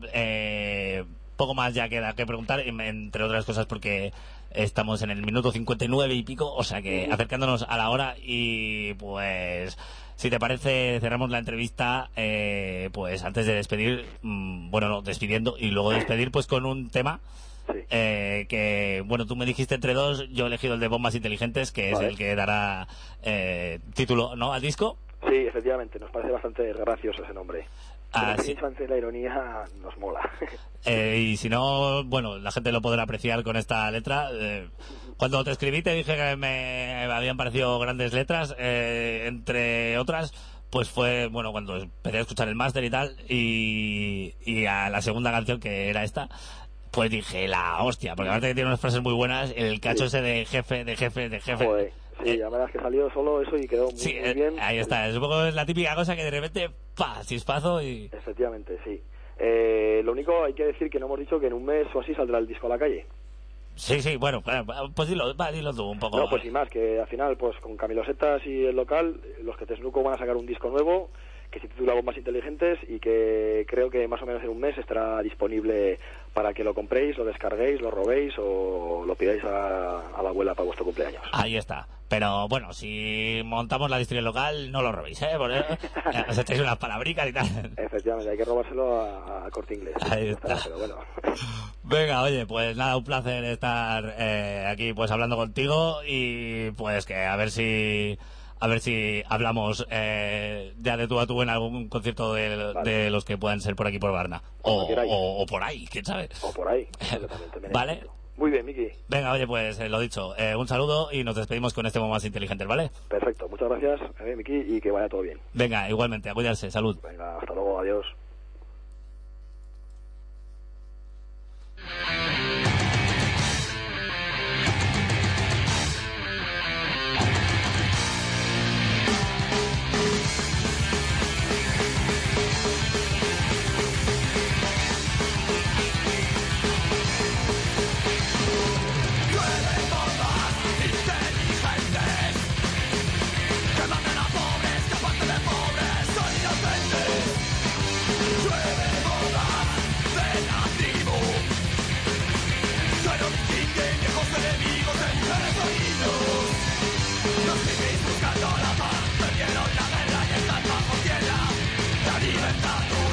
eh, poco más ya queda que preguntar, em- entre otras cosas porque estamos en el minuto cincuenta y nueve y pico, o sea que acercándonos a la hora y pues... Si te parece, cerramos la entrevista, eh, pues antes de despedir, mm, bueno, no, despidiendo y luego despedir, pues con un tema Sí. eh, que, bueno, tú me dijiste entre dos, yo he elegido el de Bombas Inteligentes, que Vale. es el que dará eh, título, ¿no?, al disco. Sí, efectivamente, nos parece bastante gracioso ese nombre. Ah, Pero sí. en francés la ironía nos mola. Eh, y si no, bueno, la gente lo podrá apreciar con esta letra. Eh, cuando te escribí te dije que me habían parecido grandes letras, eh, entre otras, pues fue, bueno, cuando empecé a escuchar el máster y tal, y, y a la segunda canción, que era esta, pues dije, la hostia, porque aparte que tiene unas frases muy buenas, el cacho Sí. ese de jefe, de jefe, de jefe. Joder, sí, Eh, la verdad es que salió solo eso y quedó muy, sí, muy eh, bien. ahí está, es un poco la típica cosa que de repente, pa, chispazo y... Efectivamente, sí. Eh, lo único, hay que decir que no hemos dicho que en un mes o así saldrá el disco a la calle. Sí, sí, bueno, pues dilo, va, dilo tú un poco. No, pues sin más, que al final, pues con Camilo Setas y el local, los que Tesnuco van a sacar un disco nuevo que se titula Bombas Inteligentes y que creo que más o menos en un mes estará disponible para que lo compréis, lo descarguéis, lo robéis o lo pidáis a, a la abuela para vuestro cumpleaños. Ahí está. Pero bueno, si montamos la distribución local, no lo robéis, ¿eh? Porque eh, os echáis unas palabricas y tal. Efectivamente, hay que robárselo a, a Corte Inglés. Ahí Ya está. Pero bueno. Venga, oye, pues nada, un placer estar eh, aquí pues hablando contigo y pues que a ver si a ver si hablamos eh, ya de tú a tú en algún concierto de, Vale. de los que puedan ser por aquí por Varna. Cuando O, queráis. o, o por ahí, quién sabe. O por ahí. Completamente, me Vale. necesito. Muy bien, Miki. Venga, oye, pues eh, lo dicho, eh, un saludo y nos despedimos con este momento más inteligente, ¿vale? Perfecto. Muchas gracias, eh, Miki, y que vaya todo bien. Venga, igualmente, a cuidarse, salud. Venga, hasta luego. Adiós. libertad.